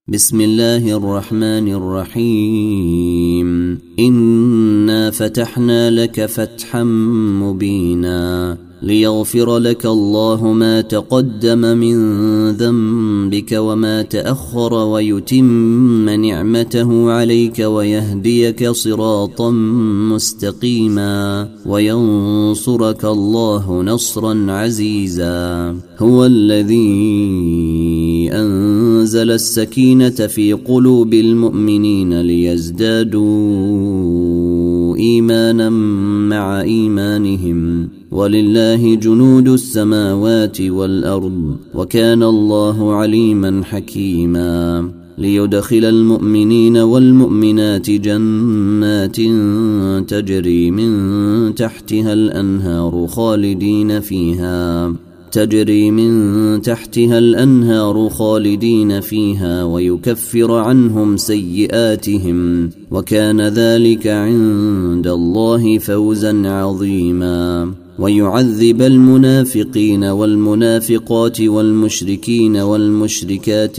بسم الله الرحمن الرحيم. إنا فتحنا لك فتحا مبينا ليغفر لك الله ما تقدم من ذنبك وما تأخر ويتم نعمته عليك ويهديك صراطا مستقيما وينصرك الله نصرا عزيزا. هو الذي أنزل السكينة في قلوب المؤمنين ليزدادوا إيمانا مع إيمانهم ولله جنود السماوات والأرض وكان الله عليما حكيما. ليدخل المؤمنين والمؤمنات جنات تجري من تحتها الأنهار خالدين فيها ويكفر عنهم سيئاتهم وكان ذلك عند الله فوزا عظيما. ويعذب المنافقين والمنافقات والمشركين والمشركات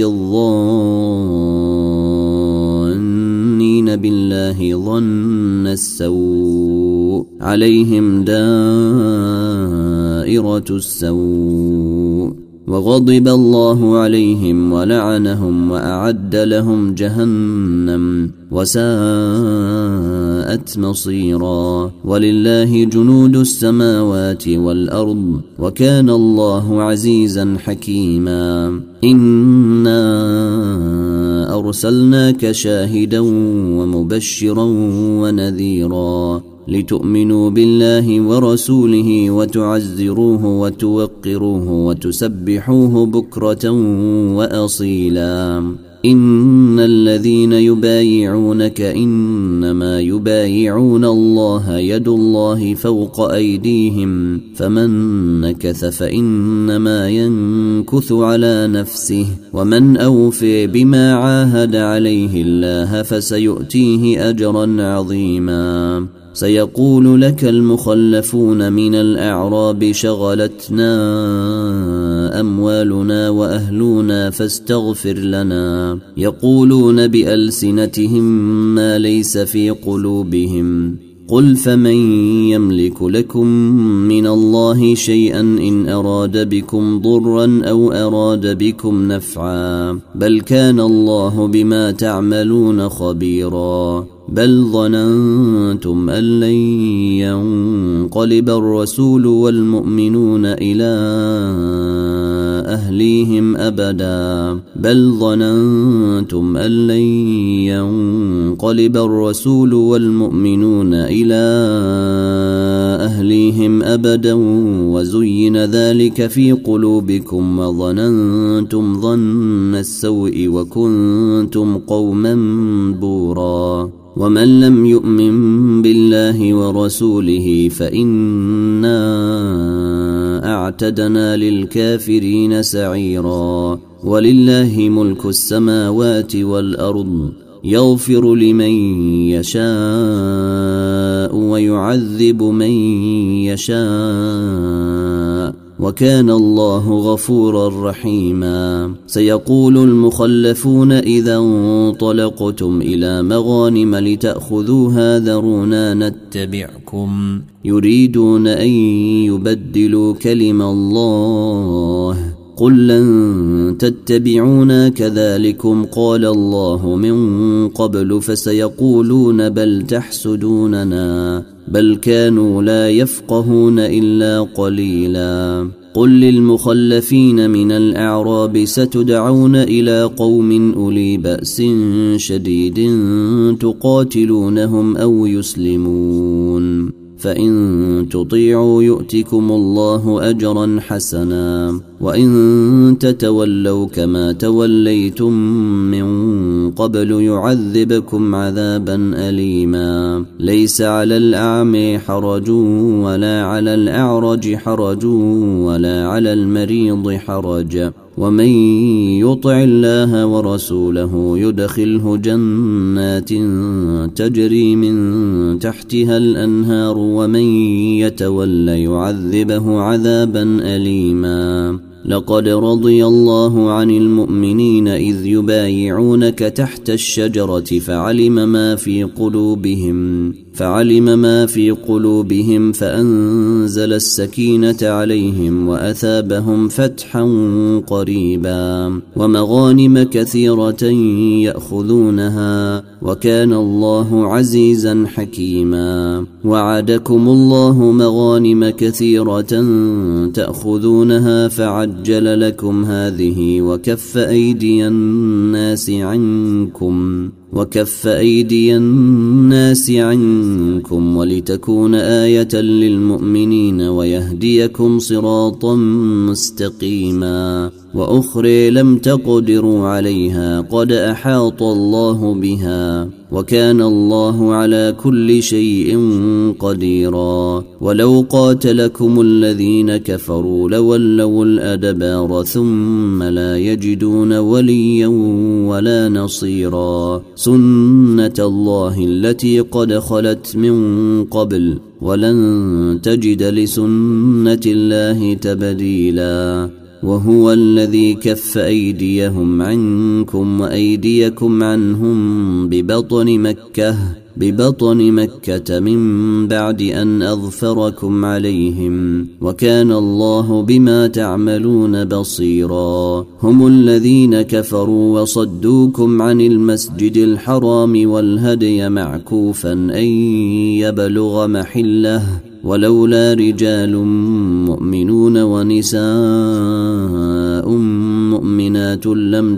الظانين بالله ظن السوء عليهم دائرة السوء وغضب الله عليهم ولعنهم وأعد لهم جهنم وساءت مصيرا. ولله جنود السماوات والأرض وكان الله عزيزا حكيما. إنا أرسلناك شاهدا ومبشرا ونذيرا لتؤمنوا بالله ورسوله وتعزروه وتوقروه وتسبحوه بكرة وأصيلا. إن الذين يبايعونك إنما يبايعون الله يد الله فوق أيديهم فمن نكث فإنما ينكث على نفسه ومن أوفي بما عاهد عليه الله فسيؤتيه أجرا عظيما. سيقول لك المخلفون من الأعراب شغلتنا أموالنا وأهلنا فاستغفر لنا يقولون بألسنتهم ما ليس في قلوبهم قل فمن يملك لكم من الله شيئا إن أراد بكم ضرا أو أراد بكم نفعا بل كان الله بما تعملون خبيرا. بل ظننتم أن لن ينقلب الرسول والمؤمنون إلى أهليهم أبدا وزين ذلك في قلوبكم وظننتم ظن السوء وكنتم قوما بورا. ومن لم يؤمن بالله ورسوله فإنا أعتدنا للكافرين سعيرا. ولله ملك السماوات والأرض يغفر لمن يشاء ويعذب من يشاء وكان الله غفورا رحيما. سيقول المخلفون إذا انطلقتم إلى مغانم لتأخذوها ذرونا نتبعكم يريدون أن يبدلوا كلم الله قل لن تتبعونا كذلكم قال الله من قبل فسيقولون بل تحسدوننا بل كانوا لا يفقهون إلا قليلا. قل للمخلفين من الأعراب ستدعون إلى قوم أولي بأس شديد تقاتلونهم أو يسلمون فإن تطيعوا يؤتكم الله أجرا حسنا وإن تتولوا كما توليتم من قبل يعذبكم عذابا أليما. ليس على الأعمى حرج ولا على الأعرج حرج ولا على المريض حرج ومن يطع الله ورسوله يدخله جنات تجري من تحتها الأنهار ومن يتول يعذبه عذابا أليما. لقد رضي الله عن المؤمنين إذ يبايعونك تحت الشجرة فعلم ما في قلوبهم فأنزل السكينة عليهم وأثابهم فتحا قريبا ومغانم كثيرة يأخذونها وكان الله عزيزا حكيما. وعدكم الله مغانم كثيرة تأخذونها فعجل لكم هذه وكف أيدي الناس عنكم ولتكون آية للمؤمنين ويهديكم صراطا مستقيما. وأخرى لم تقدروا عليها قد أحاط الله بها وكان الله على كل شيء قديرا. ولو قاتلكم الذين كفروا لولوا الأدبار ثم لا يجدون وليا ولا نصيرا. سنة الله التي قد خلت من قبل ولن تجد لسنة الله تبديلا. وهو الذي كف أيديهم عنكم وأيديكم عنهم ببطن مكة من بعد أن أظفركم عليهم وكان الله بما تعملون بصيرا. هم الذين كفروا وصدوكم عن المسجد الحرام والهدي معكوفا أن يبلغ محله ولولا رجال مؤمنون ونساء مؤمنات لم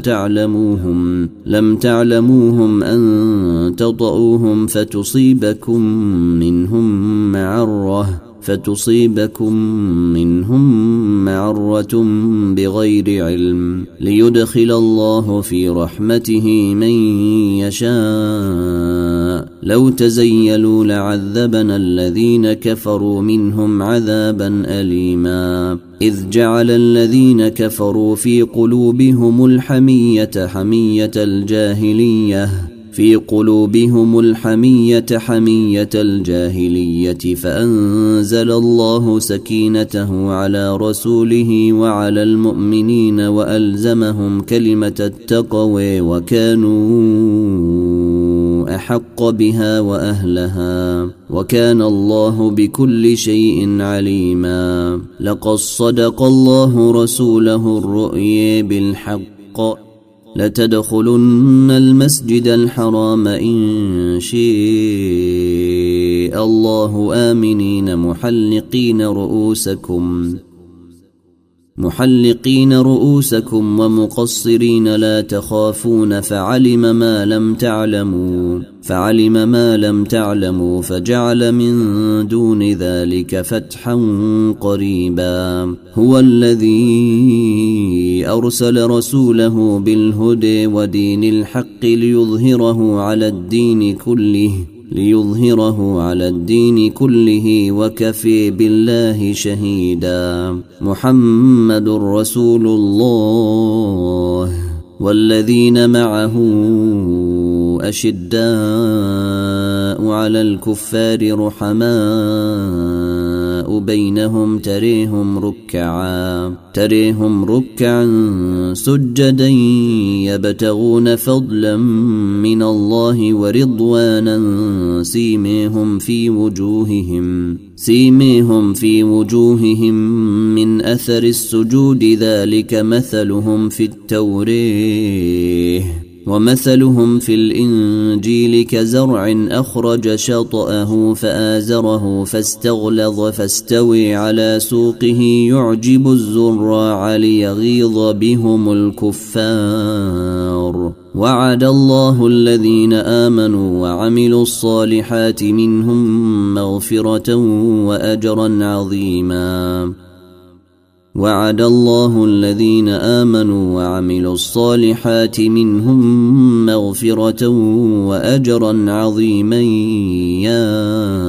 تعلموهم أن تطؤوهم فتصيبكم منهم معرة بغير علم ليدخل الله في رحمته من يشاء. لو تزيلوا لعذبنا الذين كفروا منهم عذابا أليما. إذ جعل الذين كفروا في قلوبهم الحمية حمية الجاهلية فأنزل الله سكينته على رسوله وعلى المؤمنين وألزمهم كلمة التقوى وكانوا أحق بها وأهلها وكان الله بكل شيء عليما. لقد صدق الله رسوله الرؤيا بالحق لتدخلن المسجد الحرام إن شاء الله آمنين محلقين رؤوسكم ومقصرين لا تخافون فعلم ما لم تعلموا فجعل من دون ذلك فتحا قريبا. هو الذي أرسل رسوله بالهدى ودين الحق ليظهره على الدين كله وكفي بالله شهيدا. محمد رسول الله والذين معه أشداء على الكفار رحماء بينهم تريهم ركعا سجدا يبتغون فضلا من الله ورضوانا سيميهم في وجوههم من أثر السجود ذلك مثلهم في التوراة ومثلهم في الإنجيل كزرع أخرج شطأه فآزره فاستغلظ فاستوي على سوقه يعجب الزراع ليغيظ بهم الكفار. وعد الله الذين آمنوا وعملوا الصالحات منهم مغفرة وأجرا عظيما. وعد الله الذين آمنوا وعملوا الصالحات منهم مغفرة وأجرا عظيما. يا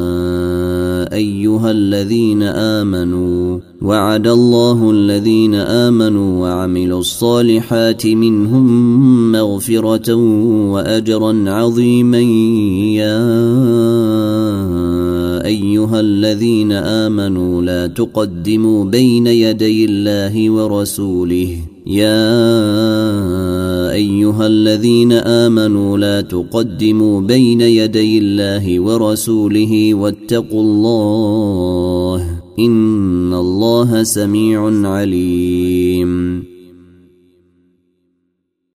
أيها الذين آمنوا وعد الله الذين آمنوا وعملوا الصالحات منهم مغفرة وأجرا عظيما. يا أيها الذين آمنوا لا تقدموا بين يدي الله ورسوله أيها الذين آمنوا لا تقدموا بين يدي الله ورسوله واتقوا الله إن الله سميع عليم